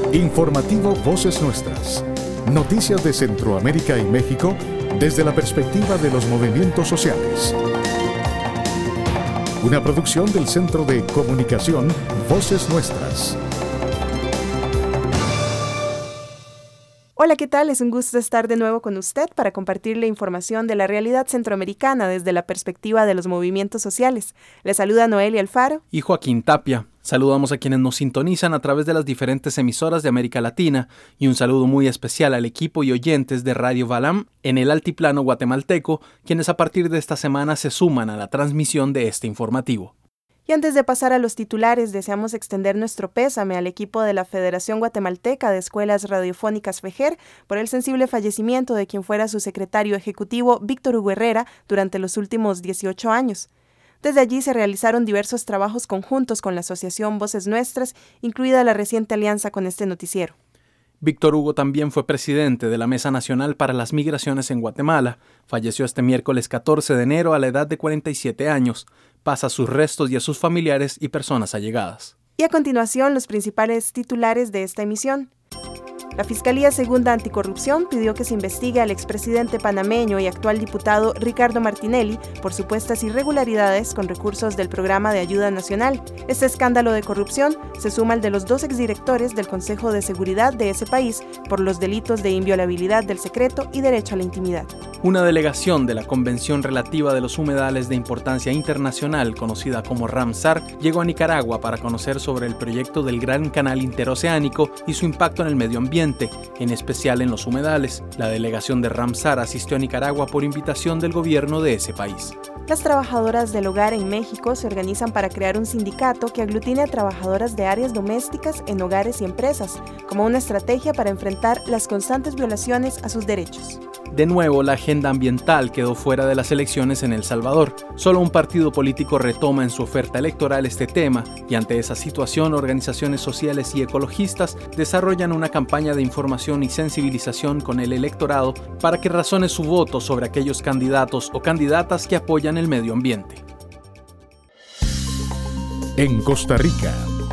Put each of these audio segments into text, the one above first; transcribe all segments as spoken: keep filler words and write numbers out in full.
Informativo Voces Nuestras. Noticias de Centroamérica y México desde la perspectiva de los movimientos sociales. Una producción del Centro de Comunicación Voces Nuestras. Hola, ¿qué tal? Es un gusto estar de nuevo con usted para compartirle información de la realidad centroamericana desde la perspectiva de los movimientos sociales. Le saluda Noelia Alfaro y Joaquín Tapia. Saludamos a quienes nos sintonizan a través de las diferentes emisoras de América Latina y un saludo muy especial al equipo y oyentes de Radio Balam en el altiplano guatemalteco, quienes a partir de esta semana se suman a la transmisión de este informativo. Y antes de pasar a los titulares, deseamos extender nuestro pésame al equipo de la Federación Guatemalteca de Escuelas Radiofónicas FEJER por el sensible fallecimiento de quien fuera su secretario ejecutivo, Víctor Hugo Herrera, durante los últimos dieciocho años. Desde allí se realizaron diversos trabajos conjuntos con la Asociación Voces Nuestras, incluida la reciente alianza con este noticiero. Víctor Hugo también fue presidente de la Mesa Nacional para las Migraciones en Guatemala. Falleció este miércoles catorce de enero a la edad de cuarenta y siete años. Pasa a sus restos y a sus familiares y personas allegadas. Y a continuación, los principales titulares de esta emisión. La Fiscalía Segunda Anticorrupción pidió que se investigue al expresidente panameño y actual diputado Ricardo Martinelli por supuestas irregularidades con recursos del Programa de Ayuda Nacional. Este escándalo de corrupción se suma al de los dos exdirectores del Consejo de Seguridad de ese país por los delitos de inviolabilidad del secreto y derecho a la intimidad. Una delegación de la Convención Relativa de los Humedales de Importancia Internacional, conocida como Ramsar, llegó a Nicaragua para conocer sobre el proyecto del Gran Canal Interoceánico y su impacto en el medio ambiente, en especial en los humedales. La delegación de Ramsar asistió a Nicaragua por invitación del gobierno de ese país. Las trabajadoras del hogar en México se organizan para crear un sindicato que aglutine a trabajadoras de áreas domésticas en hogares y empresas, como una estrategia para enfrentar las constantes violaciones a sus derechos. De nuevo, la agenda ambiental quedó fuera de las elecciones en El Salvador. Solo un partido político retoma en su oferta electoral este tema, y ante esa situación, organizaciones sociales y ecologistas desarrollan una campaña de información y sensibilización con el electorado para que razone su voto sobre aquellos candidatos o candidatas que apoyan el medio ambiente. En Costa Rica.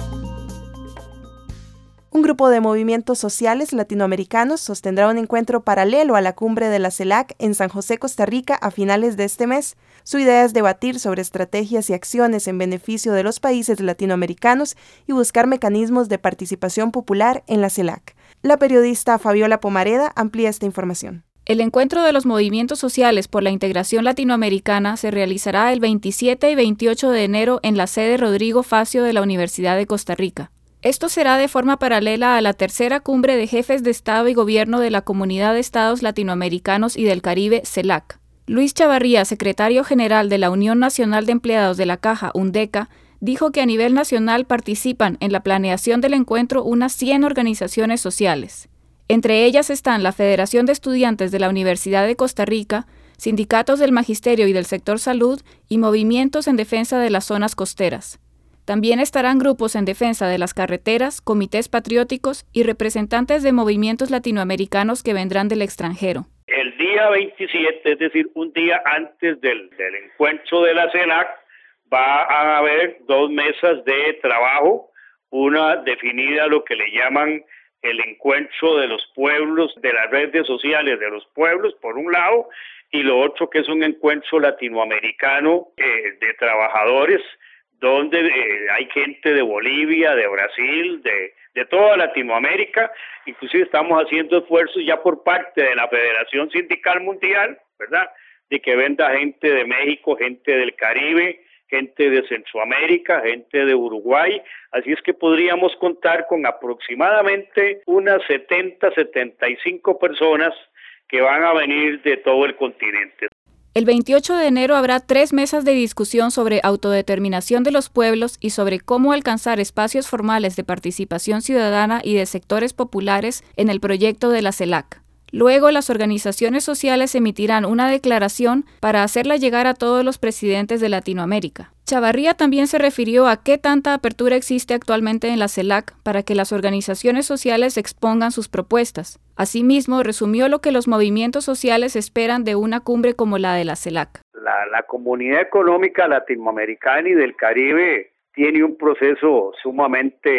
Un grupo de movimientos sociales latinoamericanos sostendrá un encuentro paralelo a la cumbre de la CELAC en San José, Costa Rica, a finales de este mes. Su idea es debatir sobre estrategias y acciones en beneficio de los países latinoamericanos y buscar mecanismos de participación popular en la CELAC. La periodista Fabiola Pomareda amplía esta información. El encuentro de los movimientos sociales por la integración latinoamericana se realizará el veintisiete y veintiocho de enero en la sede Rodrigo Facio de la Universidad de Costa Rica. Esto será de forma paralela a la tercera cumbre de jefes de Estado y Gobierno de la Comunidad de Estados Latinoamericanos y del Caribe, CELAC. Luis Chavarría, secretario general de la Unión Nacional de Empleados de la Caja, UNDECA, dijo que a nivel nacional participan en la planeación del encuentro unas cien organizaciones sociales. Entre ellas están la Federación de Estudiantes de la Universidad de Costa Rica, sindicatos del magisterio y del sector salud y movimientos en defensa de las zonas costeras. También estarán grupos en defensa de las carreteras, comités patrióticos y representantes de movimientos latinoamericanos que vendrán del extranjero. El día veintisiete, es decir, un día antes del, del encuentro de la CELAC, va a haber dos mesas de trabajo, una definida lo que le llaman el encuentro de los pueblos, de las redes sociales de los pueblos, por un lado, y lo otro que es un encuentro latinoamericano eh, de trabajadores, donde eh, hay gente de Bolivia, de Brasil, de, de toda Latinoamérica. Inclusive estamos haciendo esfuerzos ya por parte de la Federación Sindical Mundial, ¿verdad?, de que venga gente de México, gente del Caribe, gente de Centroamérica, gente de Uruguay. Así es que podríamos contar con aproximadamente unas setenta, setenta y cinco personas que van a venir de todo el continente. El veintiocho de enero habrá tres mesas de discusión sobre autodeterminación de los pueblos y sobre cómo alcanzar espacios formales de participación ciudadana y de sectores populares en el proyecto de la CELAC. Luego, las organizaciones sociales emitirán una declaración para hacerla llegar a todos los presidentes de Latinoamérica. Chavarría también se refirió a qué tanta apertura existe actualmente en la CELAC para que las organizaciones sociales expongan sus propuestas. Asimismo, resumió lo que los movimientos sociales esperan de una cumbre como la de la CELAC. La, la Comunidad Económica Latinoamericana y del Caribe tiene un proceso sumamente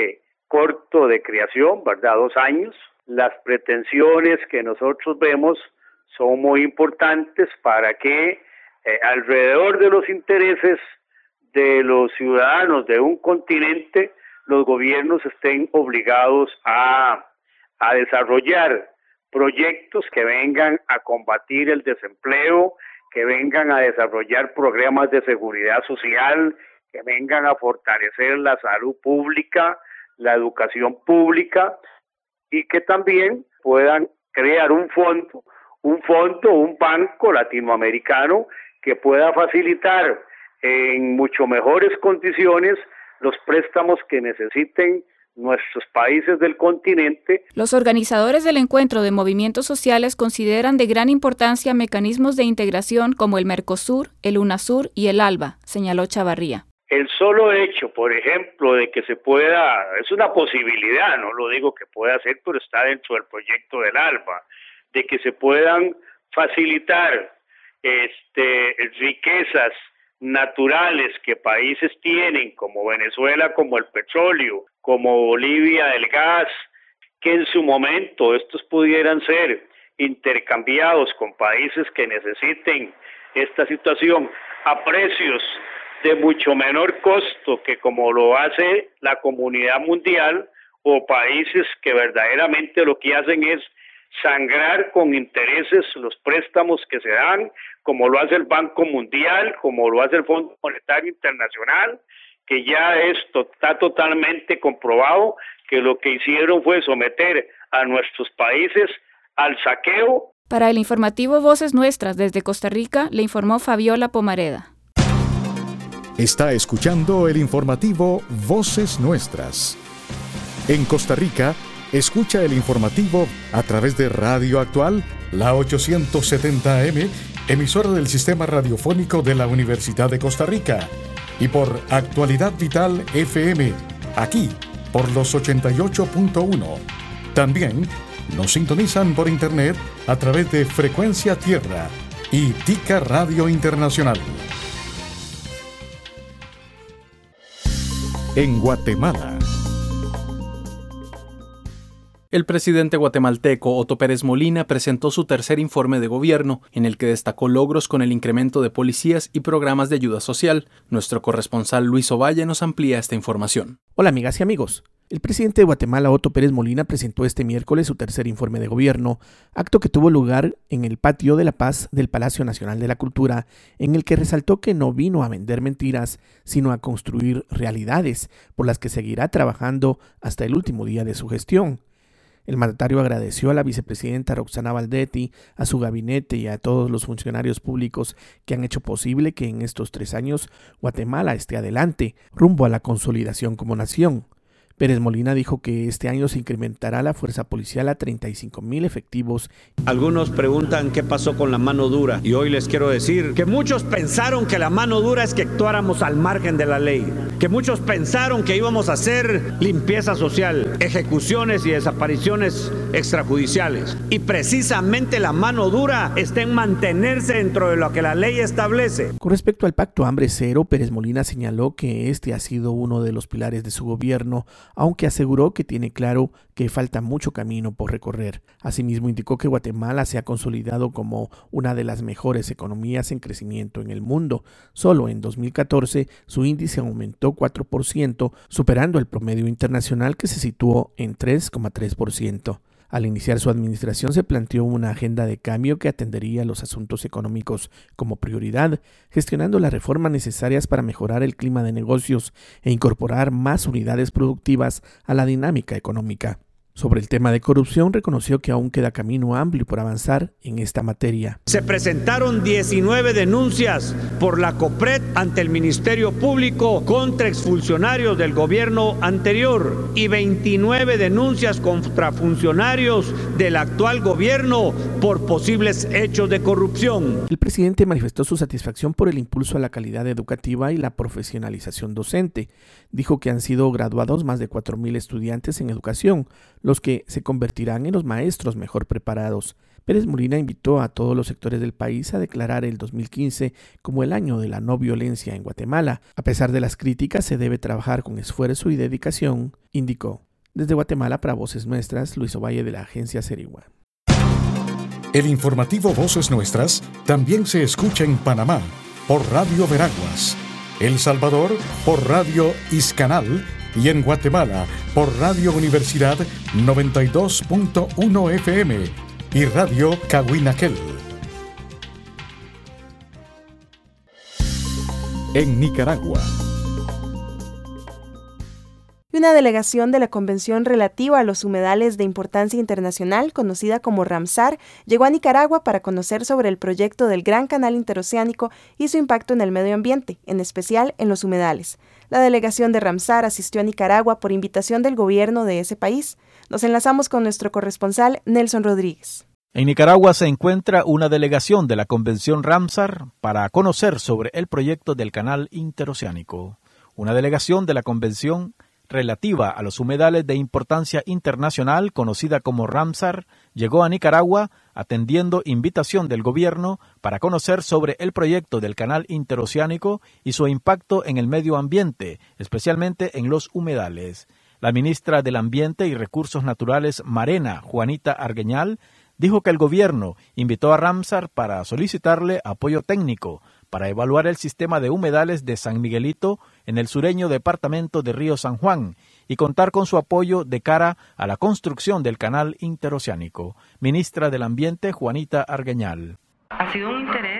corto de creación, ¿verdad? Dos años. Las pretensiones que nosotros vemos son muy importantes para que eh, alrededor de los intereses de los ciudadanos de un continente, los gobiernos estén obligados a, a desarrollar proyectos que vengan a combatir el desempleo, que vengan a desarrollar programas de seguridad social, que vengan a fortalecer la salud pública, la educación pública, y que también puedan crear un fondo, un fondo, un banco latinoamericano que pueda facilitar en mucho mejores condiciones los préstamos que necesiten nuestros países del continente. Los organizadores del encuentro de movimientos sociales consideran de gran importancia mecanismos de integración como el Mercosur, el UNASUR y el ALBA, señaló Chavarría. El solo hecho, por ejemplo, de que se pueda, es una posibilidad, no lo digo que pueda ser, pero está dentro del proyecto del ALBA, de que se puedan facilitar este, riquezas naturales que países tienen, como Venezuela, como el petróleo, como Bolivia, el gas, que en su momento estos pudieran ser intercambiados con países que necesiten esta situación a precios de mucho menor costo que como lo hace la comunidad mundial, o países que verdaderamente lo que hacen es sangrar con intereses los préstamos que se dan, como lo hace el Banco Mundial, como lo hace el Fondo Monetario Internacional, que ya esto está totalmente comprobado que lo que hicieron fue someter a nuestros países al saqueo. Para el informativo Voces Nuestras desde Costa Rica, le informó Fabiola Pomareda. Está escuchando el informativo Voces Nuestras. En Costa Rica, escucha el informativo a través de Radio Actual, la ochocientos setenta A M, emisora del Sistema Radiofónico de la Universidad de Costa Rica, y por Actualidad Vital F M, aquí, por los ochenta y ocho punto uno. También nos sintonizan por internet a través de Frecuencia Tierra y Tica Radio Internacional. En Guatemala. El presidente guatemalteco Otto Pérez Molina presentó su tercer informe de gobierno, en el que destacó logros con el incremento de policías y programas de ayuda social. Nuestro corresponsal Luis Ovalle nos amplía esta información. Hola amigas y amigos. El presidente de Guatemala, Otto Pérez Molina, presentó este miércoles su tercer informe de gobierno, acto que tuvo lugar en el Patio de la Paz del Palacio Nacional de la Cultura, en el que resaltó que no vino a vender mentiras, sino a construir realidades por las que seguirá trabajando hasta el último día de su gestión. El mandatario agradeció a la vicepresidenta Roxana Valdetti, a su gabinete y a todos los funcionarios públicos que han hecho posible que en estos tres años Guatemala esté adelante, rumbo a la consolidación como nación. Pérez Molina dijo que este año se incrementará la fuerza policial a treinta y cinco mil efectivos. Algunos preguntan qué pasó con la mano dura, y hoy les quiero decir que muchos pensaron que la mano dura es que actuáramos al margen de la ley, que muchos pensaron que íbamos a hacer limpieza social, ejecuciones y desapariciones extrajudiciales, y precisamente la mano dura está en mantenerse dentro de lo que la ley establece. Con respecto al Pacto Hambre Cero, Pérez Molina señaló que este ha sido uno de los pilares de su gobierno, aunque aseguró que tiene claro que falta mucho camino por recorrer. Asimismo, indicó que Guatemala se ha consolidado como una de las mejores economías en crecimiento en el mundo. Solo en dos mil catorce su índice aumentó cuatro por ciento, superando el promedio internacional que se situó en tres coma tres por ciento. Al iniciar su administración se planteó una agenda de cambio que atendería los asuntos económicos como prioridad, gestionando las reformas necesarias para mejorar el clima de negocios e incorporar más unidades productivas a la dinámica económica. Sobre el tema de corrupción, reconoció que aún queda camino amplio por avanzar en esta materia. Se presentaron diecinueve denuncias por la COPRED ante el Ministerio Público contra exfuncionarios del gobierno anterior y veintinueve denuncias contra funcionarios del actual gobierno por posibles hechos de corrupción. El presidente manifestó su satisfacción por el impulso a la calidad educativa y la profesionalización docente. Dijo que han sido graduados más de cuatro mil estudiantes en educación, los que se convertirán en los maestros mejor preparados. Pérez Molina invitó a todos los sectores del país a declarar el dos mil quince como el año de la no violencia en Guatemala. A pesar de las críticas, se debe trabajar con esfuerzo y dedicación, indicó. Desde Guatemala para Voces Nuestras, Luis Ovalle de la agencia Serigua. El informativo Voces Nuestras también se escucha en Panamá por Radio Veraguas, El Salvador por Radio Iscanal y en Guatemala por Radio Universidad noventa y dos punto uno F M y Radio Cahuinaquel. En Nicaragua. Una delegación de la Convención relativa a los humedales de importancia internacional, conocida como Ramsar, llegó a Nicaragua para conocer sobre el proyecto del Gran Canal Interoceánico y su impacto en el medio ambiente, en especial en los humedales. La delegación de Ramsar asistió a Nicaragua por invitación del gobierno de ese país. Nos enlazamos con nuestro corresponsal Nelson Rodríguez. En Nicaragua se encuentra una delegación de la Convención Ramsar para conocer sobre el proyecto del Canal Interoceánico. Una delegación de la Convención relativa a los humedales de importancia internacional, conocida como Ramsar, llegó a Nicaragua atendiendo invitación del gobierno para conocer sobre el proyecto del Canal Interoceánico y su impacto en el medio ambiente, especialmente en los humedales. La ministra del Ambiente y Recursos Naturales, Marena Juanita Argueñal, dijo que el gobierno invitó a Ramsar para solicitarle apoyo técnico para evaluar el sistema de humedales de San Miguelito en el sureño departamento de Río San Juan y contar con su apoyo de cara a la construcción del Canal Interoceánico. Ministra del Ambiente, Juanita Argueñal. Ha sido un interés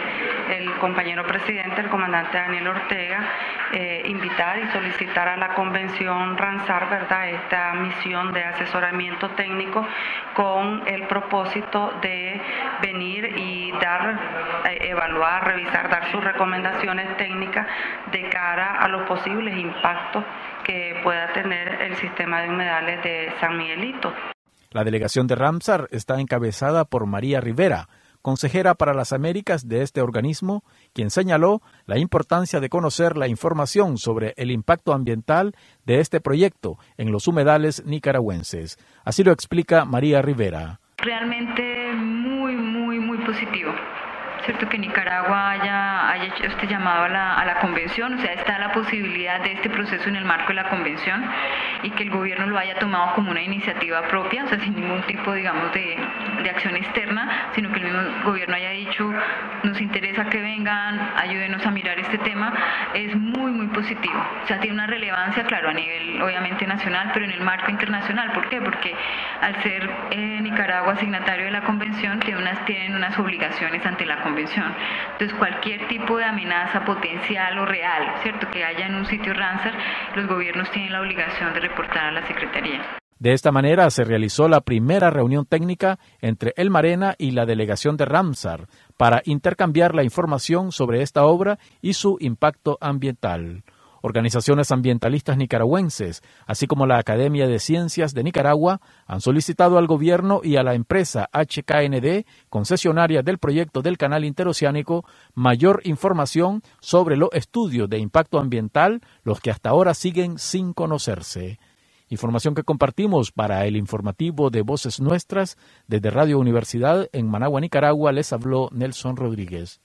del compañero presidente, el comandante Daniel Ortega, eh, invitar y solicitar a la Convención Ramsar, ¿verdad?, esta misión de asesoramiento técnico con el propósito de venir y dar, eh, evaluar, revisar, dar sus recomendaciones técnicas de cara a los posibles impactos que pueda tener el sistema de humedales de San Miguelito. La delegación de Ramsar está encabezada por María Rivera, consejera para las Américas de este organismo, quien señaló la importancia de conocer la información sobre el impacto ambiental de este proyecto en los humedales nicaragüenses. Así lo explica María Rivera. Realmente muy, muy, muy positivo. Cierto que Nicaragua haya, haya hecho este llamado a la, a la convención, o sea, está la posibilidad de este proceso en el marco de la convención y que el gobierno lo haya tomado como una iniciativa propia, o sea, sin ningún tipo, digamos, de, de acción externa, sino que el mismo gobierno haya dicho, nos interesa que vengan, ayúdenos a mirar este tema, es muy, muy positivo. O sea, tiene una relevancia, claro, a nivel, obviamente, nacional, pero en el marco internacional. ¿Por qué? Porque al ser eh, Nicaragua signatario de la convención, tiene unas, tienen unas obligaciones ante la convención. Entonces, cualquier tipo de amenaza potencial o real, ¿cierto?, que haya en un sitio Ramsar, los gobiernos tienen la obligación de reportar a la Secretaría. De esta manera se realizó la primera reunión técnica entre el Marena y la delegación de Ramsar para intercambiar la información sobre esta obra y su impacto ambiental. Organizaciones ambientalistas nicaragüenses, así como la Academia de Ciencias de Nicaragua, han solicitado al gobierno y a la empresa H K N D, concesionaria del proyecto del Canal Interoceánico, mayor información sobre los estudios de impacto ambiental, los que hasta ahora siguen sin conocerse. Información que compartimos para el informativo de Voces Nuestras. Desde Radio Universidad en Managua, Nicaragua, les habló Nelson Rodríguez.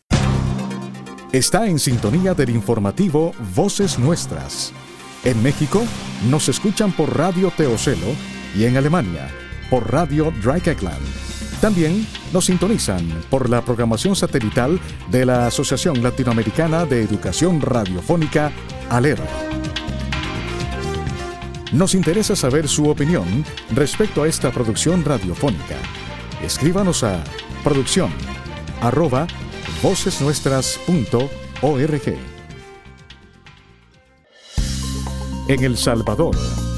Está en sintonía del informativo Voces Nuestras. En México nos escuchan por Radio Teocelo y en Alemania por Radio Dreieckland. También nos sintonizan por la programación satelital de la Asociación Latinoamericana de Educación Radiofónica, ALER. Nos interesa saber su opinión respecto a esta producción radiofónica. Escríbanos a producción arroba voces nuestras punto org. En El Salvador.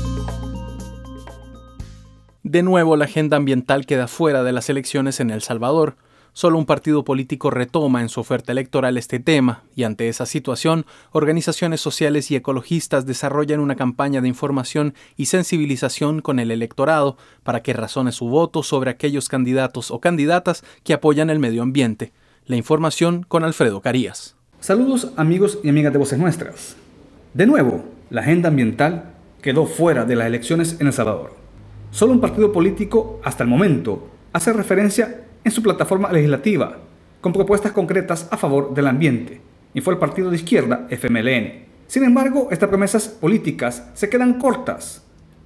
De nuevo, la agenda ambiental queda fuera de las elecciones en El Salvador. Solo un partido político retoma en su oferta electoral este tema, y ante esa situación, organizaciones sociales y ecologistas desarrollan una campaña de información y sensibilización con el electorado para que razone su voto sobre aquellos candidatos o candidatas que apoyan el medio ambiente. La información con Alfredo Carías. Saludos amigos y amigas de Voces Nuestras. De nuevo, la agenda ambiental quedó fuera de las elecciones en El Salvador. Solo un partido político, hasta el momento, hace referencia en su plataforma legislativa, con propuestas concretas a favor del ambiente, y fue el partido de izquierda F M L N. Sin embargo, estas promesas políticas se quedan cortas.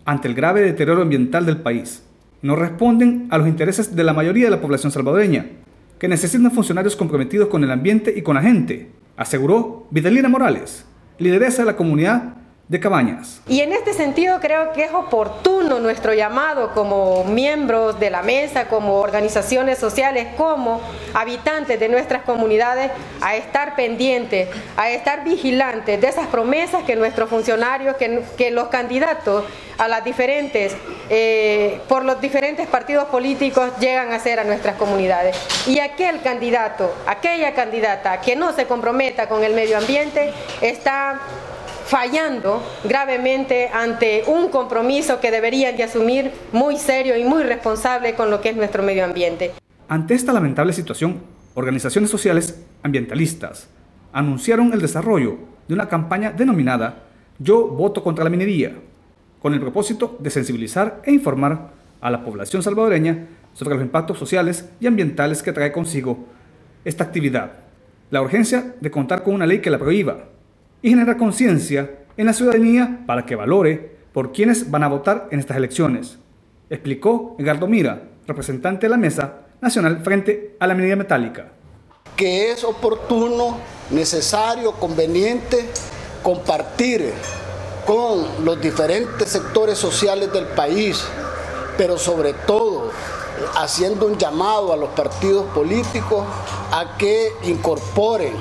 ante el grave deterioro ambiental del país. No responden a los intereses de la mayoría de la población salvadoreña, que necesitan funcionarios comprometidos con el ambiente y con la gente, aseguró Vidalina Morales, lideresa de la comunidad de Cabañas. Y en este sentido creo que es oportuno nuestro llamado como miembros de la mesa, como organizaciones sociales, como habitantes de nuestras comunidades, a estar pendientes, a estar vigilantes de esas promesas que nuestros funcionarios, que, que los candidatos a las diferentes, eh, por los diferentes partidos políticos llegan a hacer a nuestras comunidades. Y aquel candidato, aquella candidata que no se comprometa con el medio ambiente está fallando gravemente ante un compromiso que deberían de asumir muy serio y muy responsable con lo que es nuestro medio ambiente. Ante esta lamentable situación, organizaciones sociales ambientalistas anunciaron el desarrollo de una campaña denominada Yo voto contra la minería, con el propósito de sensibilizar e informar a la población salvadoreña sobre los impactos sociales y ambientales que trae consigo esta actividad, la urgencia de contar con una ley que la prohíba y generar conciencia en la ciudadanía para que valore por quienes van a votar en estas elecciones, explicó Edgardo Mira, representante de la Mesa Nacional frente a la minería metálica. Que es oportuno, necesario, conveniente compartir con los diferentes sectores sociales del país, pero sobre todo haciendo un llamado a los partidos políticos a que incorporen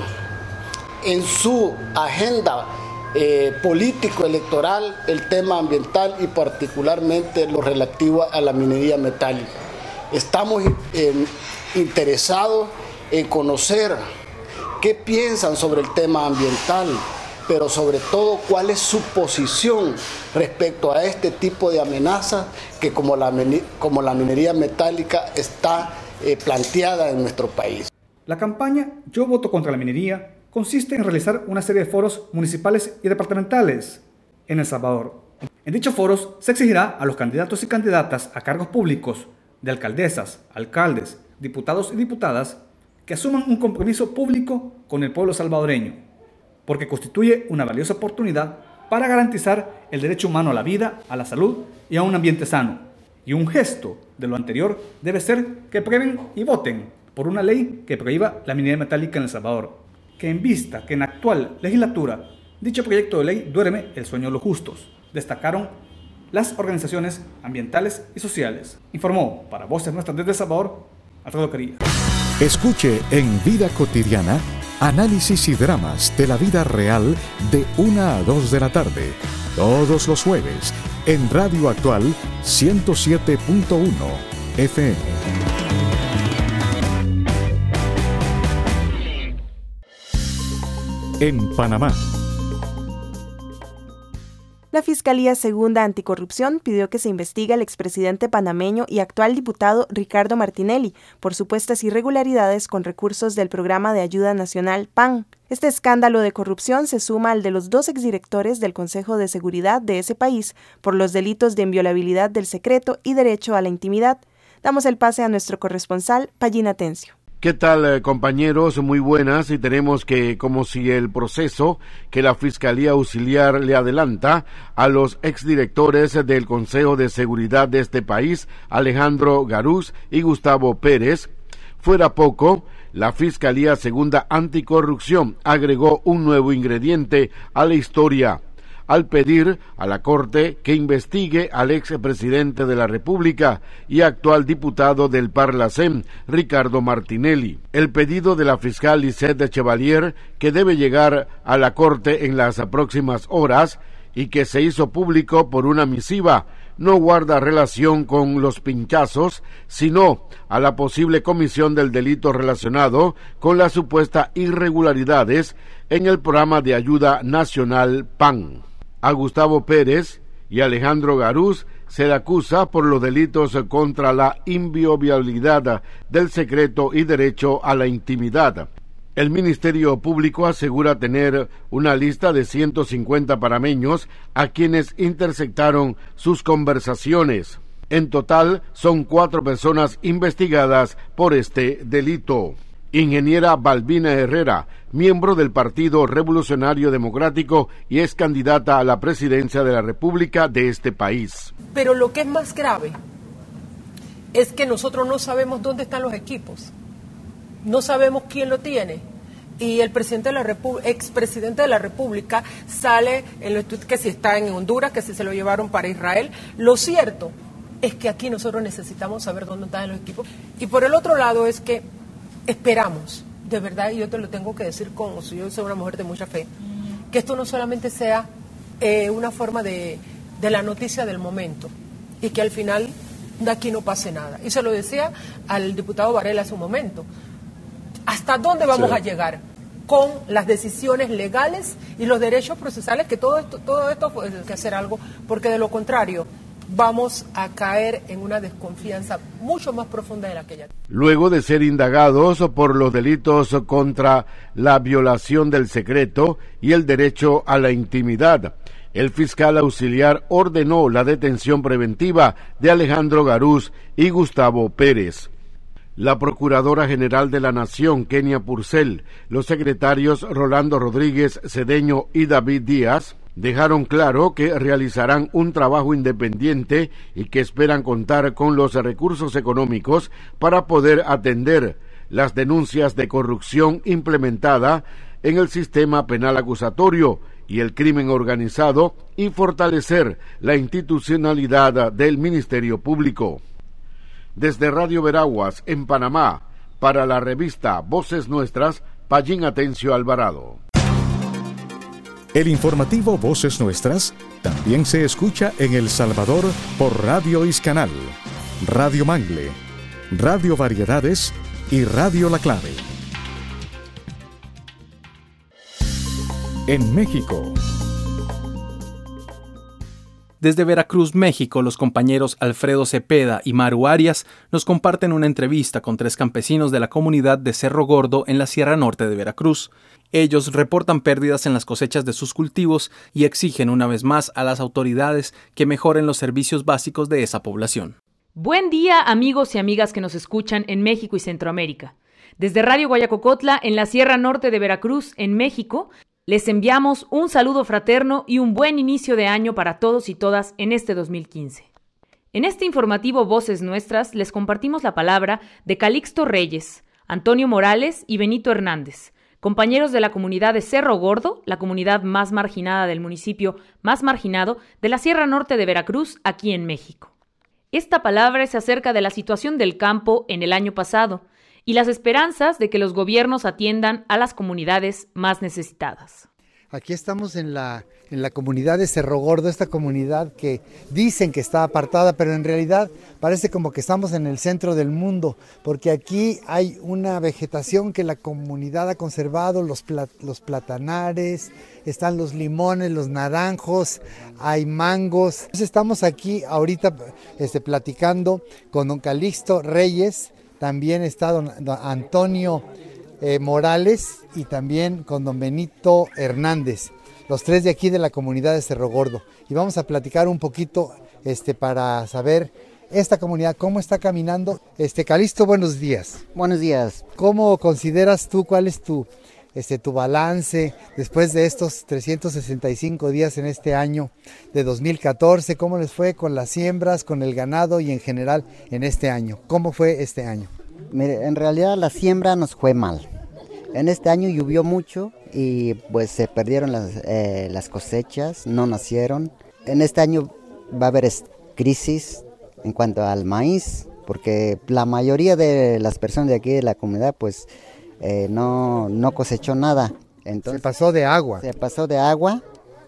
en su agenda eh, político-electoral el tema ambiental y particularmente lo relativo a la minería metálica. Estamos eh, interesados en conocer qué piensan sobre el tema ambiental, pero sobre todo cuál es su posición respecto a este tipo de amenazas que como la, como la minería metálica está eh, planteada en nuestro país. La campaña Yo voto contra la minería consiste en realizar una serie de foros municipales y departamentales en El Salvador. En dichos foros se exigirá a los candidatos y candidatas a cargos públicos, de alcaldesas, alcaldes, diputados y diputadas, que asuman un compromiso público con el pueblo salvadoreño, porque constituye una valiosa oportunidad para garantizar el derecho humano a la vida, a la salud y a un ambiente sano. Y un gesto de lo anterior debe ser que prueben y voten por una ley que prohíba la minería metálica en El Salvador, que en vista que en la actual legislatura dicho proyecto de ley duerme el sueño de los justos, destacaron las organizaciones ambientales y sociales. Informó para Voces Nuestras desde El Salvador, Alfredo Carillas. Escuche en Vida Cotidiana análisis y dramas de la vida real de una a dos de la tarde, todos los jueves, en Radio Actual ciento siete punto uno F M. En Panamá. La Fiscalía Segunda Anticorrupción pidió que se investigue al expresidente panameño y actual diputado Ricardo Martinelli por supuestas irregularidades con recursos del Programa de Ayuda Nacional P A N. Este escándalo de corrupción se suma al de los dos exdirectores del Consejo de Seguridad de ese país por los delitos de inviolabilidad del secreto y derecho a la intimidad. Damos el pase a nuestro corresponsal, Pallín Atencio. ¿Qué tal, compañeros? Muy buenas, y tenemos que, como si el proceso que la Fiscalía Auxiliar le adelanta a los exdirectores del Consejo de Seguridad de este país, Alejandro Garús y Gustavo Pérez, fuera poco, la Fiscalía Segunda Anticorrupción agregó un nuevo ingrediente a la historia, al pedir a la Corte que investigue al expresidente de la República y actual diputado del Parlacén, Ricardo Martinelli. El pedido de la fiscal Lisette Chevalier, que debe llegar a la Corte en las próximas horas y que se hizo público por una misiva, no guarda relación con los pinchazos, sino a la posible comisión del delito relacionado con las supuestas irregularidades en el Programa de Ayuda Nacional P A N. A Gustavo Pérez y Alejandro Garús se le acusa por los delitos contra la inviolabilidad del secreto y derecho a la intimidad. El Ministerio Público asegura tener una lista de ciento cincuenta panameños a quienes interceptaron sus conversaciones. En total, son cuatro personas investigadas por este delito. Ingeniera Balbina Herrera, miembro del Partido Revolucionario Democrático y es candidata a la presidencia de la República de este país. Pero lo que es más grave es que nosotros no sabemos dónde están los equipos, no sabemos quién lo tiene. Y el presidente de la Repu- expresidente de la República sale en los tweets que si está en Honduras, que si se lo llevaron para Israel. Lo cierto es que aquí nosotros necesitamos saber dónde están los equipos. Y por el otro lado es que esperamos, de verdad, y yo te lo tengo que decir como si yo soy una mujer de mucha fe, que esto no solamente sea eh, una forma de, de la noticia del momento y que al final de aquí no pase nada. Y se lo decía al diputado Varela hace un momento. ¿Hasta dónde vamos sí. a llegar con las decisiones legales y los derechos procesales? Que todo esto, todo esto pues, hay que hacer algo, porque de lo contrario vamos a caer en una desconfianza mucho más profunda de la que ya. Luego de ser indagados por los delitos contra la violación del secreto y el derecho a la intimidad, el fiscal auxiliar ordenó la detención preventiva de Alejandro Garús y Gustavo Pérez. La Procuradora General de la Nación, Kenia Purcell, los secretarios Rolando Rodríguez Cedeño y David Díaz, dejaron claro que realizarán un trabajo independiente y que esperan contar con los recursos económicos para poder atender las denuncias de corrupción implementada en el sistema penal acusatorio y el crimen organizado y fortalecer la institucionalidad del Ministerio Público. Desde Radio Veraguas, en Panamá, para la revista Voces Nuestras, Pallín Atencio Alvarado. El informativo Voces Nuestras también se escucha en El Salvador por Radio Iscanal, Radio Mangle, Radio Variedades y Radio La Clave. En México. Desde Veracruz, México, los compañeros Alfredo Cepeda y Maru Arias nos comparten una entrevista con tres campesinos de la comunidad de Cerro Gordo en la Sierra Norte de Veracruz. Ellos reportan pérdidas en las cosechas de sus cultivos y exigen una vez más a las autoridades que mejoren los servicios básicos de esa población. Buen día, amigos y amigas que nos escuchan en México y Centroamérica. Desde Radio Guayacocotla, en la Sierra Norte de Veracruz, en México, les enviamos un saludo fraterno y un buen inicio de año para todos y todas en este dos mil quince. En este informativo Voces Nuestras les compartimos la palabra de Calixto Reyes, Antonio Morales y Benito Hernández, compañeros de la comunidad de Cerro Gordo, la comunidad más marginada del municipio más marginado de la Sierra Norte de Veracruz, aquí en México. Esta palabra es acerca de la situación del campo en el año pasado y las esperanzas de que los gobiernos atiendan a las comunidades más necesitadas. Aquí estamos en la, en la comunidad de Cerro Gordo, esta comunidad que dicen que está apartada, pero en realidad parece como que estamos en el centro del mundo, porque aquí hay una vegetación que la comunidad ha conservado, los, plat, los platanares, están los limones, los naranjos, hay mangos. Entonces estamos aquí ahorita este, platicando con don Calixto Reyes, también está don, don Antonio Eh, Morales y también con don Benito Hernández, los tres de aquí de la comunidad de Cerro Gordo. Y vamos a platicar un poquito este, para saber esta comunidad, cómo está caminando. Este, Calixto, buenos días. Buenos días. ¿Cómo consideras tú, cuál es tu, este, tu balance después de estos trescientos sesenta y cinco días en este año de dos mil catorce? ¿Cómo les fue con las siembras, con el ganado y en general en este año? ¿Cómo fue este año? Mire, en realidad la siembra nos fue mal. En este año llovió mucho y pues se perdieron las, eh, las cosechas, no nacieron. En este año va a haber crisis en cuanto al maíz, porque la mayoría de las personas de aquí de la comunidad pues eh, no, no cosechó nada. Entonces, se pasó de agua. Se pasó de agua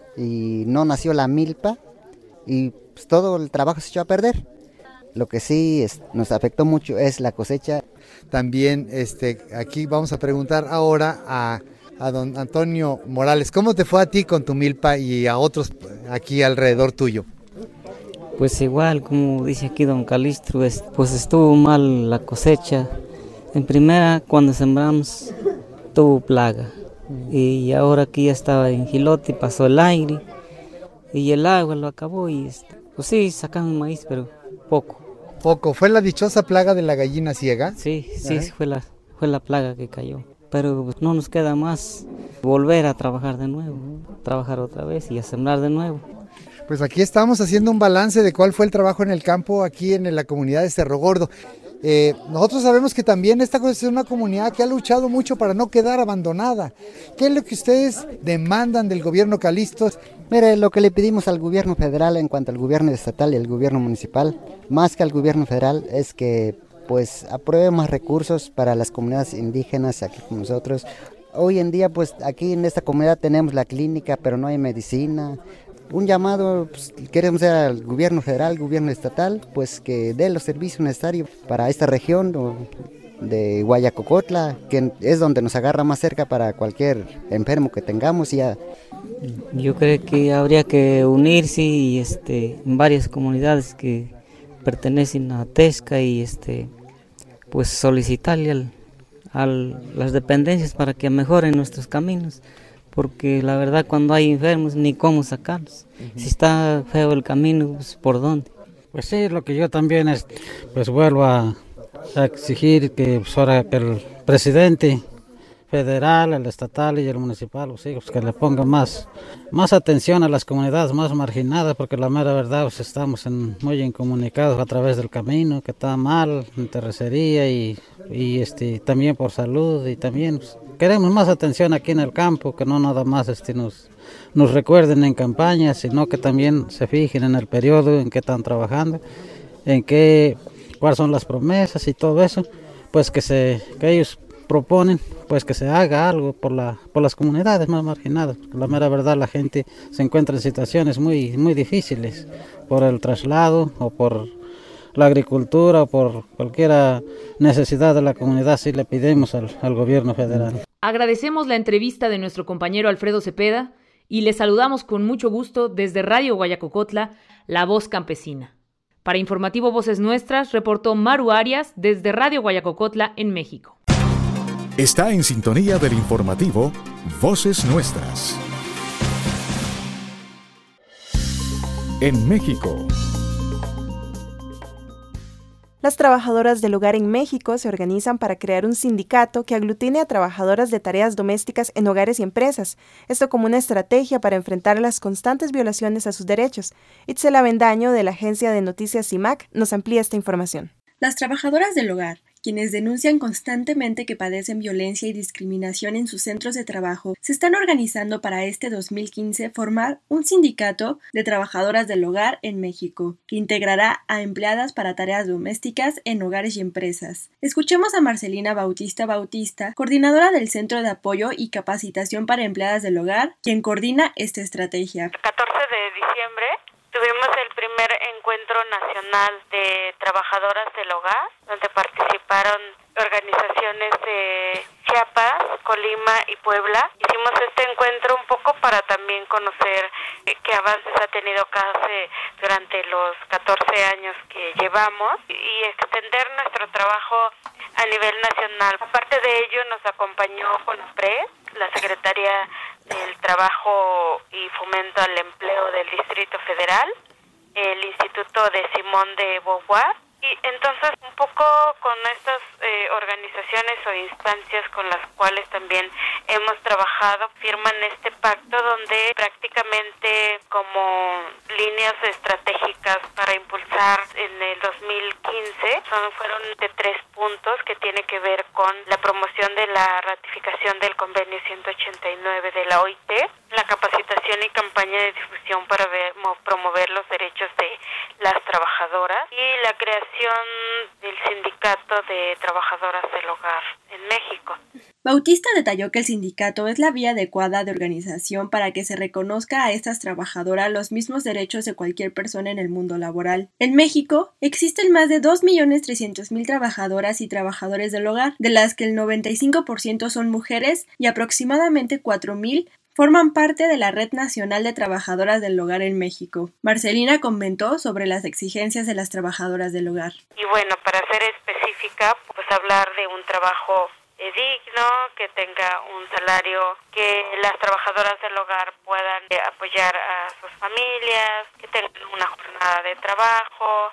y no nació la milpa y pues, todo el trabajo se echó a perder. Lo que sí es, nos afectó mucho es la cosecha. También este, aquí vamos a preguntar ahora a, a don Antonio Morales, ¿cómo te fue a ti con tu milpa y a otros aquí alrededor tuyo? Pues igual, como dice aquí don Calixto, pues estuvo mal la cosecha. En primera, cuando sembramos, tuvo plaga. Y ahora aquí ya estaba en gilote, pasó el aire y el agua lo acabó y pues sí, sacamos maíz, pero poco. Poco. ¿Fue la dichosa plaga de la gallina ciega? Sí, sí, ¿Eh? fue, la, fue fue la plaga que cayó. Pero pues, no nos queda más volver a trabajar de nuevo, trabajar otra vez y a sembrar de nuevo. Pues aquí estamos haciendo un balance de cuál fue el trabajo en el campo aquí en la comunidad de Cerro Gordo. Eh, nosotros sabemos que también esta es una comunidad que ha luchado mucho para no quedar abandonada. ¿Qué es lo que ustedes demandan del gobierno Calixto? Mire, lo que le pedimos al gobierno federal en cuanto al gobierno estatal y al gobierno municipal, más que al gobierno federal, es que pues apruebe más recursos para las comunidades indígenas aquí con nosotros. Hoy en día pues aquí en esta comunidad tenemos la clínica, pero no hay medicina. Un llamado, pues, queremos hacer al gobierno federal, gobierno estatal, pues que dé los servicios necesarios para esta región de Guayacocotla, que es donde nos agarra más cerca para cualquier enfermo que tengamos. Ya. Yo creo que habría que unirse y este, en varias comunidades que pertenecen a Tesca y este, pues solicitarle al, a las dependencias para que mejoren nuestros caminos. Porque la verdad cuando hay enfermos ni cómo sacarlos. Uh-huh. Si está feo el camino, pues ¿por dónde? Pues sí, lo que yo también es, pues vuelvo a, a exigir que, pues ahora que el presidente federal, el estatal y el municipal, pues sí, pues que le ponga más, más atención a las comunidades más marginadas, porque la mera verdad pues estamos en, muy incomunicados a través del camino, que está mal en terracería y, y este, también por salud y también... Pues, queremos más atención aquí en el campo, que no nada más este, nos, nos recuerden en campaña, sino que también se fijen en el periodo en que están trabajando, en qué, cuáles son las promesas y todo eso, pues que, se, que ellos proponen, pues que se haga algo por, la, por las comunidades más marginadas. La mera verdad, la gente se encuentra en situaciones muy, muy difíciles por el traslado o por la agricultura o por cualquier necesidad de la comunidad, si le pedimos al, al gobierno federal. Agradecemos la entrevista de nuestro compañero Alfredo Cepeda y le saludamos con mucho gusto desde Radio Guayacocotla, La Voz Campesina. Para Informativo Voces Nuestras, reportó Maru Arias desde Radio Guayacocotla en México. Está en sintonía del informativo Voces Nuestras. En México. Las trabajadoras del hogar en México se organizan para crear un sindicato que aglutine a trabajadoras de tareas domésticas en hogares y empresas, esto como una estrategia para enfrentar las constantes violaciones a sus derechos. Itzela Bendaño, de la agencia de noticias C I M A C, nos amplía esta información. Las trabajadoras del hogar, quienes denuncian constantemente que padecen violencia y discriminación en sus centros de trabajo, se están organizando para este dos mil quince formar un sindicato de trabajadoras del hogar en México, que integrará a empleadas para tareas domésticas en hogares y empresas. Escuchemos a Marcelina Bautista Bautista, coordinadora del Centro de Apoyo y Capacitación para Empleadas del Hogar, quien coordina esta estrategia. catorce de diciembre tuvimos el primer encuentro nacional de trabajadoras del hogar, donde participaron organizaciones de Chiapas, Colima y Puebla. Hicimos este encuentro un poco para también conocer qué avances ha tenido CASE durante los catorce años que llevamos y extender nuestro trabajo a nivel nacional. Aparte de ello, nos acompañó CONAPRED, la Secretaría del Trabajo y Fomento al Empleo del Distrito Federal, el Instituto de Simón de Beauvoir, y entonces un poco con estas eh, organizaciones o instancias con las cuales también hemos trabajado, firman este pacto donde prácticamente como líneas estratégicas para impulsar en el dos mil quince son, fueron de tres puntos que tiene que ver con la promoción de la ratificación del convenio ciento ochenta y nueve de la O I T, la capacitación y campaña de difusión para ver, promover los derechos de las trabajadoras y la creación del sindicato de trabajadoras del hogar en México. Bautista detalló que el sindicato es la vía adecuada de organización para que se reconozca a estas trabajadoras los mismos derechos de cualquier persona en el mundo laboral. En México existen más de dos millones trescientas mil trabajadoras y trabajadores del hogar, de las que el noventa y cinco por ciento son mujeres y aproximadamente cuatro mil forman parte de la Red Nacional de Trabajadoras del Hogar en México. Marcelina comentó sobre las exigencias de las trabajadoras del hogar. Y bueno, para ser específica, pues hablar de un trabajo eh, digno, que tenga un salario, que las trabajadoras del hogar puedan eh, apoyar a sus familias, que tengan una jornada de trabajo, que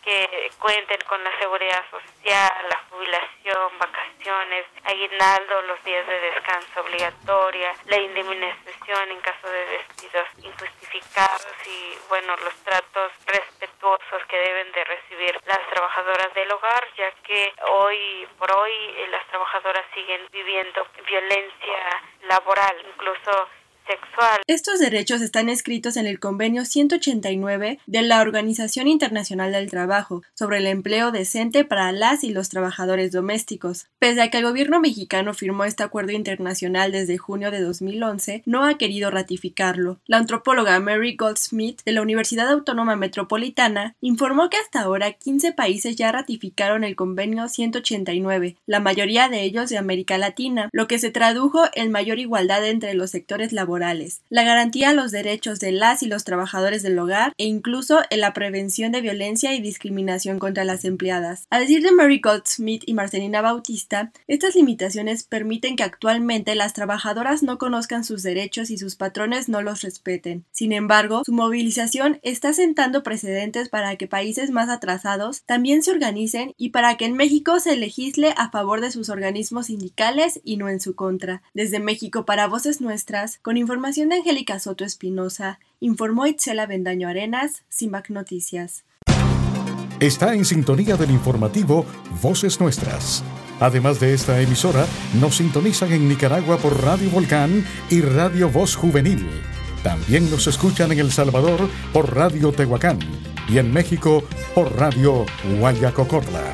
que cuenten con la seguridad social, la jubilación, vacaciones, aguinaldo, los días de descanso obligatoria, la indemnización en caso de despidos injustificados y, bueno, los tratos respetuosos que deben de recibir las trabajadoras del hogar, ya que hoy por hoy eh, las trabajadoras siguen viviendo violencia laboral, incluso sexual. Estos derechos están escritos en el Convenio ciento ochenta y nueve de la Organización Internacional del Trabajo sobre el empleo decente para las y los trabajadores domésticos. Pese a que el gobierno mexicano firmó este acuerdo internacional desde junio de dos mil once, no ha querido ratificarlo. La antropóloga Mary Goldsmith de la Universidad Autónoma Metropolitana informó que hasta ahora quince países ya ratificaron el Convenio ciento ochenta y nueve, la mayoría de ellos de América Latina, lo que se tradujo en mayor igualdad entre los sectores laborales, la garantía a los derechos de las y los trabajadores del hogar e incluso en la prevención de violencia y discriminación contra las empleadas. A decir de Mary Goldsmith y Marcelina Bautista, estas limitaciones permiten que actualmente las trabajadoras no conozcan sus derechos y sus patrones no los respeten. Sin embargo, su movilización está sentando precedentes para que países más atrasados también se organicen y para que en México se legisle a favor de sus organismos sindicales y no en su contra. Desde México para Voces Nuestras, con información de Angélica Soto Espinosa, informó Itzela Bendaño Arenas, CIMAC Noticias. Está en sintonía del informativo Voces Nuestras. Además de esta emisora, nos sintonizan en Nicaragua por Radio Volcán y Radio Voz Juvenil. También nos escuchan en El Salvador por Radio Tehuacán y en México por Radio Guayacocotla.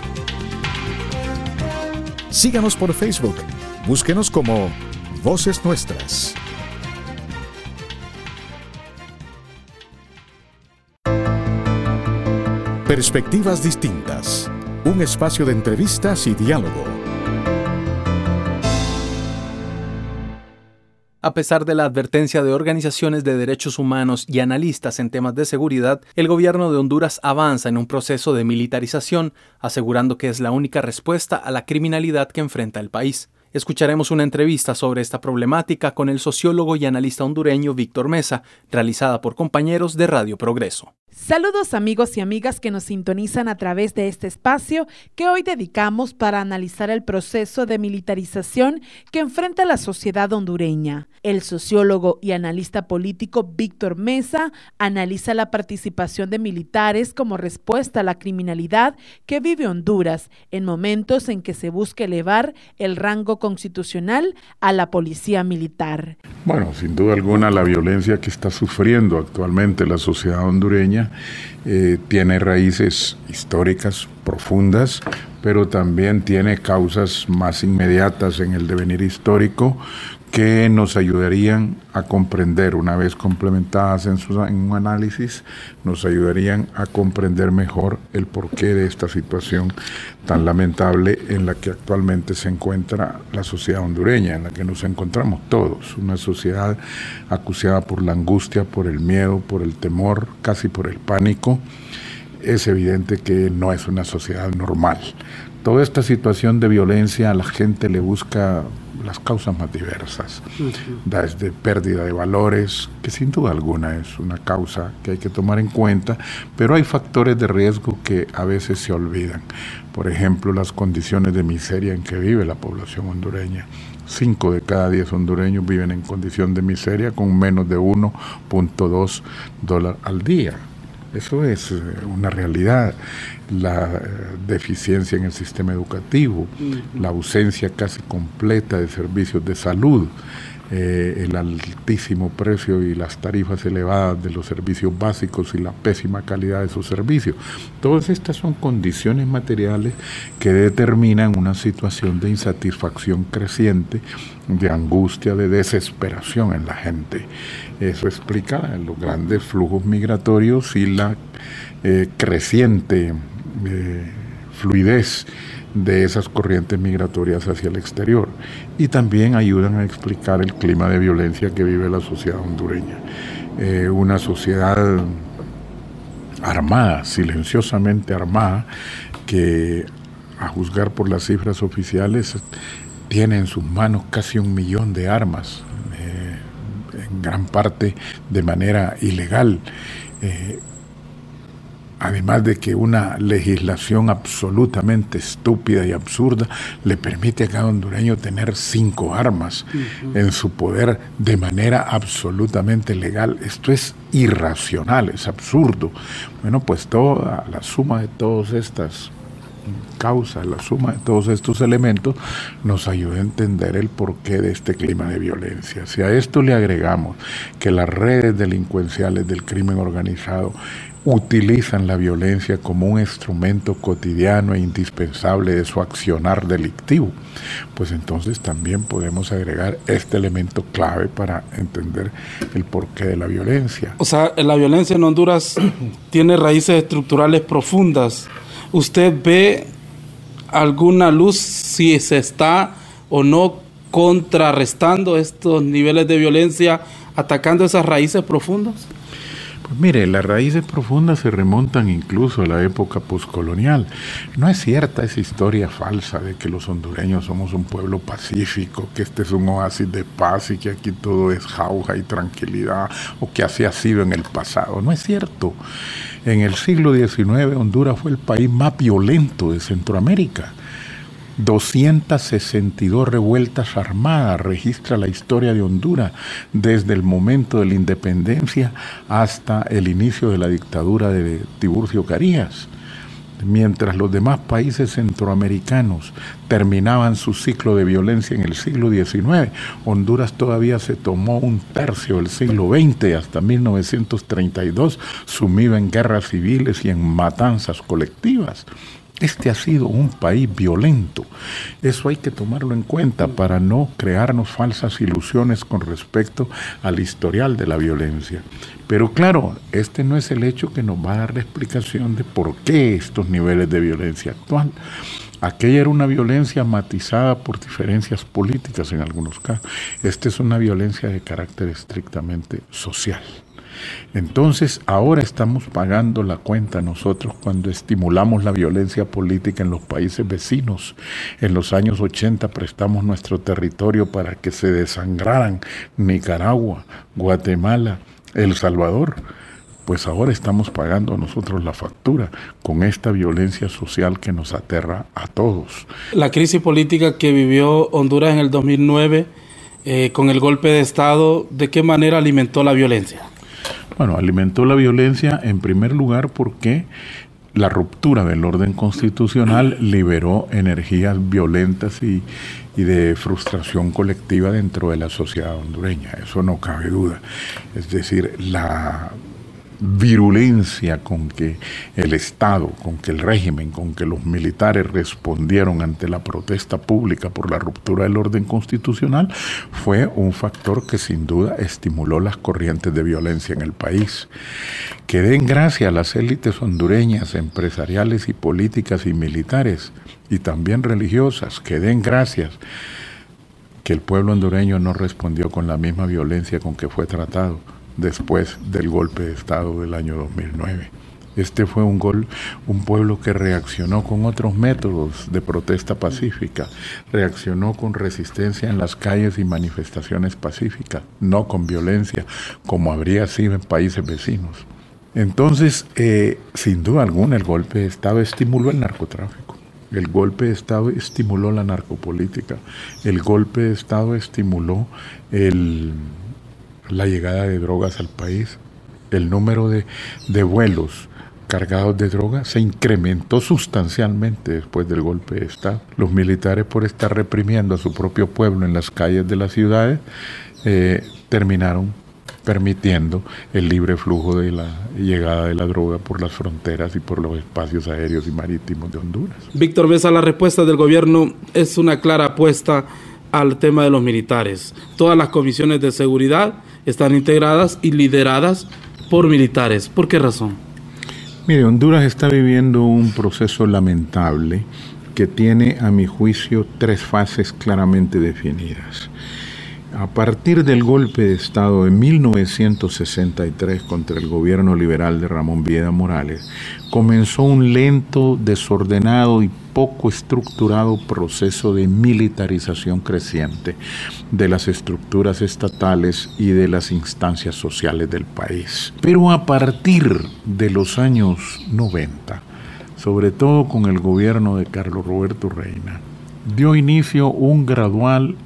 Síganos por Facebook. Búsquenos como Voces Nuestras. Perspectivas distintas. Un espacio de entrevistas y diálogo. A pesar de la advertencia de organizaciones de derechos humanos y analistas en temas de seguridad, el gobierno de Honduras avanza en un proceso de militarización, asegurando que es la única respuesta a la criminalidad que enfrenta el país. Escucharemos una entrevista sobre esta problemática con el sociólogo y analista hondureño Víctor Mesa, realizada por compañeros de Radio Progreso. Saludos amigos y amigas que nos sintonizan a través de este espacio que hoy dedicamos para analizar el proceso de militarización que enfrenta la sociedad hondureña. El sociólogo y analista político Víctor Mesa analiza la participación de militares como respuesta a la criminalidad que vive Honduras en momentos en que se busca elevar el rango constitucional a la policía militar. Bueno, sin duda alguna la violencia que está sufriendo actualmente la sociedad hondureña eh, tiene raíces históricas profundas, pero también tiene causas más inmediatas en el devenir histórico que nos ayudarían a comprender, una vez complementadas en, su, en un análisis, nos ayudarían a comprender mejor el porqué de esta situación tan lamentable en la que actualmente se encuentra la sociedad hondureña, en la que nos encontramos todos, una sociedad acuciada por la angustia, por el miedo, por el temor, casi por el pánico. Es evidente que no es una sociedad normal. Toda esta situación de violencia a la gente le busca las causas más diversas, desde pérdida de valores, que sin duda alguna es una causa que hay que tomar en cuenta, pero hay factores de riesgo que a veces se olvidan. Por ejemplo, las condiciones de miseria en que vive la población hondureña. Cinco de cada diez hondureños viven en condición de miseria con menos de uno punto dos dólares al día. Eso es una realidad. La deficiencia en el sistema educativo, uh-huh. la ausencia casi completa de servicios de salud, eh, el altísimo precio y las tarifas elevadas de los servicios básicos y la pésima calidad de sus servicios. Todas estas son condiciones materiales que determinan una situación de insatisfacción creciente, de angustia, de desesperación en la gente. Eso explica los grandes flujos migratorios y la eh, creciente eh, fluidez de esas corrientes migratorias hacia el exterior, y también ayudan a explicar el clima de violencia que vive la sociedad hondureña. Eh, una sociedad armada, silenciosamente armada, que a juzgar por las cifras oficiales tiene en sus manos casi un millón de armas, eh, en gran parte de manera ilegal. Eh, además de que una legislación absolutamente estúpida y absurda le permite a cada hondureño tener cinco armas uh-huh. en su poder de manera absolutamente legal. Esto es irracional, es absurdo. Bueno, pues toda la suma de todas estas causas, la suma de todos estos elementos nos ayuda a entender el porqué de este clima de violencia. Si a esto le agregamos que las redes delincuenciales del crimen organizado utilizan la violencia como un instrumento cotidiano e indispensable de su accionar delictivo, pues entonces también podemos agregar este elemento clave para entender el porqué de la violencia. O sea, la violencia en Honduras tiene raíces estructurales profundas. ¿Usted ve alguna luz si se está o no contrarrestando estos niveles de violencia, atacando esas raíces profundas? Pues mire, las raíces profundas se remontan incluso a la época poscolonial. No es cierta esa historia falsa de que los hondureños somos un pueblo pacífico, que este es un oasis de paz y que aquí todo es jauja y tranquilidad, o que así ha sido en el pasado. No es cierto. En el siglo diecinueve, Honduras fue el país más violento de Centroamérica. doscientas sesenta y dos revueltas armadas registra la historia de Honduras desde el momento de la independencia hasta el inicio de la dictadura de Tiburcio Carías. Mientras los demás países centroamericanos terminaban su ciclo de violencia en el siglo diecinueve, Honduras todavía se tomó un tercio del siglo veinte hasta mil novecientos treinta y dos, sumido en guerras civiles y en matanzas colectivas. Este ha sido un país violento. Eso hay que tomarlo en cuenta para no crearnos falsas ilusiones con respecto al historial de la violencia. Pero claro, este no es el hecho que nos va a dar la explicación de por qué estos niveles de violencia actual. Aquella era una violencia matizada por diferencias políticas en algunos casos. Esta es una violencia de carácter estrictamente social. Entonces, ahora estamos pagando la cuenta nosotros cuando estimulamos la violencia política en los países vecinos. En los años ochenta prestamos nuestro territorio para que se desangraran Nicaragua, Guatemala, El Salvador. Pues ahora estamos pagando nosotros la factura con esta violencia social que nos aterra a todos. La crisis política que vivió Honduras en el dos mil nueve, eh, con el golpe de Estado, ¿de qué manera alimentó la violencia? Bueno, alimentó la violencia en primer lugar porque la ruptura del orden constitucional liberó energías violentas y, y de frustración colectiva dentro de la sociedad hondureña. Eso no cabe duda. Es decir, la virulencia con que el Estado, con que el régimen, con que los militares respondieron ante la protesta pública por la ruptura del orden constitucional fue un factor que sin duda estimuló las corrientes de violencia en el país. Que den gracias a las élites hondureñas, empresariales y políticas y militares, y también religiosas, que den gracias que el pueblo hondureño no respondió con la misma violencia con que fue tratado después del golpe de Estado del año dos mil nueve. Este fue un, gol, un pueblo que reaccionó con otros métodos de protesta pacífica, reaccionó con resistencia en las calles y manifestaciones pacíficas, no con violencia, como habría sido en países vecinos. Entonces, eh, sin duda alguna, el golpe de Estado estimuló el narcotráfico. El golpe de Estado estimuló la narcopolítica. El golpe de Estado estimuló el... la llegada de drogas al país. El número de, de vuelos cargados de drogas se incrementó sustancialmente después del golpe de Estado. Los militares, por estar reprimiendo a su propio pueblo en las calles de las ciudades, eh, terminaron permitiendo el libre flujo de la llegada de la droga por las fronteras y por los espacios aéreos y marítimos de Honduras. Víctor Mesa, la respuesta del gobierno es una clara apuesta al tema de los militares. Todas las comisiones de seguridad están integradas y lideradas por militares. ¿Por qué razón? Mire, Honduras está viviendo un proceso lamentable que tiene, a mi juicio, tres fases claramente definidas. A partir del golpe de Estado de mil novecientos sesenta y tres contra el gobierno liberal de Ramón Villeda Morales, comenzó un lento, desordenado y poco estructurado proceso de militarización creciente de las estructuras estatales y de las instancias sociales del país. Pero a partir de los años noventa, sobre todo con el gobierno de Carlos Roberto Reina, dio inicio un gradual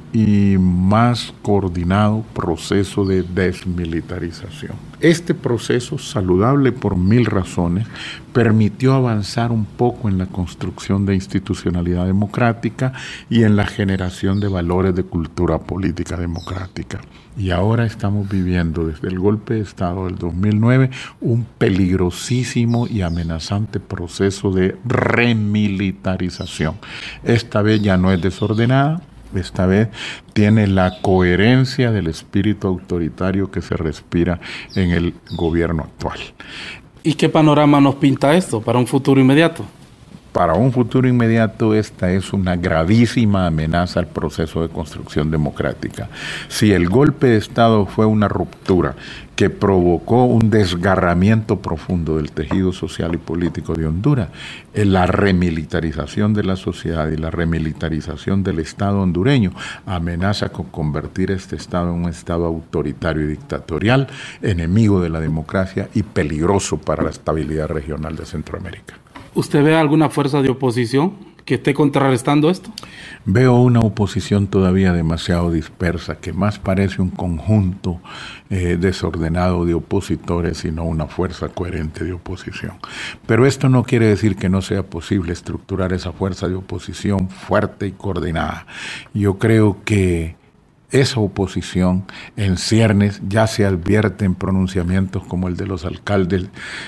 y más coordinado proceso de desmilitarización. Este proceso, saludable por mil razones, permitió avanzar un poco en la construcción de institucionalidad democrática y en la generación de valores de cultura política democrática. Y ahora estamos viviendo desde el golpe de Estado del dos mil nueve un peligrosísimo y amenazante proceso de remilitarización. Esta vez ya no es desordenada. Esta vez tiene la coherencia del espíritu autoritario que se respira en el gobierno actual. ¿Y qué panorama nos pinta esto para un futuro inmediato? Para un futuro inmediato, esta es una gravísima amenaza al proceso de construcción democrática. Si el golpe de Estado fue una ruptura que provocó un desgarramiento profundo del tejido social y político de Honduras, la remilitarización de la sociedad y la remilitarización del Estado hondureño amenaza con convertir este Estado en un Estado autoritario y dictatorial, enemigo de la democracia y peligroso para la estabilidad regional de Centroamérica. ¿Usted ve alguna fuerza de oposición que esté contrarrestando esto? Veo una oposición todavía demasiado dispersa, que más parece un conjunto eh, desordenado de opositores y no una fuerza coherente de oposición. Pero esto no quiere decir que no sea posible estructurar esa fuerza de oposición fuerte y coordinada. Yo creo que esa oposición en ciernes ya se advierte en pronunciamientos como el de los alcaldes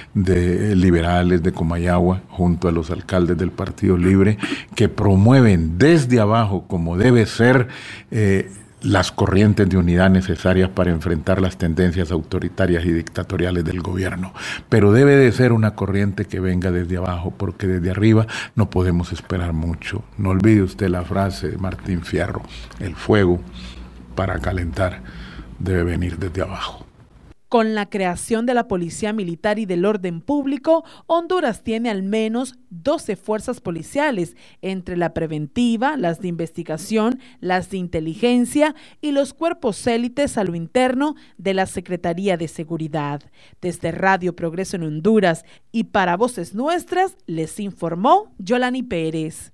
de liberales de Comayagua junto a los alcaldes del Partido Libre, que promueven desde abajo, como debe ser, eh, las corrientes de unidad necesarias para enfrentar las tendencias autoritarias y dictatoriales del gobierno. Pero debe de ser una corriente que venga desde abajo, porque desde arriba no podemos esperar mucho. No olvide usted la frase de Martín Fierro: el fuego para calentar debe venir desde abajo. Con la creación de la Policía Militar y del Orden Público, Honduras tiene al menos doce fuerzas policiales, entre la preventiva, las de investigación, las de inteligencia y los cuerpos élites a lo interno de la Secretaría de Seguridad. Desde Radio Progreso en Honduras y para Voces Nuestras, les informó Yolani Pérez.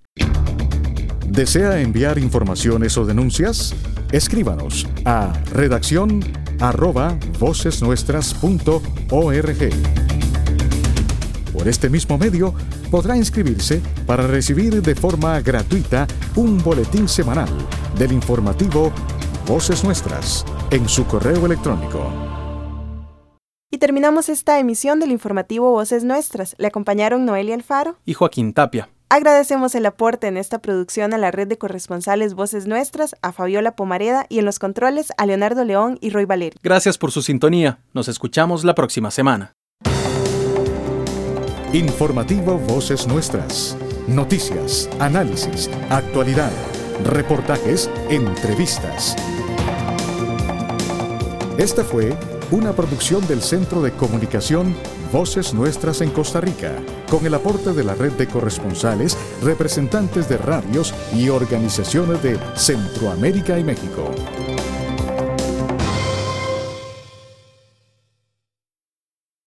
¿Desea enviar informaciones o denuncias? Escríbanos a redacción arroba vocesnuestras punto org. Por este mismo medio podrá inscribirse para recibir de forma gratuita un boletín semanal del informativo Voces Nuestras en su correo electrónico. Y terminamos esta emisión del informativo Voces Nuestras. Le acompañaron Noelia Alfaro y Joaquín Tapia. Agradecemos el aporte en esta producción a la red de corresponsales Voces Nuestras, a Fabiola Pomareda y en los controles a Leonardo León y Roy Valerio. Gracias por su sintonía. Nos escuchamos la próxima semana. Informativo Voces Nuestras. Noticias, análisis, actualidad, reportajes, entrevistas. Esta fue una producción del Centro de Comunicación Voces Nuestras en Costa Rica, con el aporte de la red de corresponsales, representantes de radios y organizaciones de Centroamérica y México.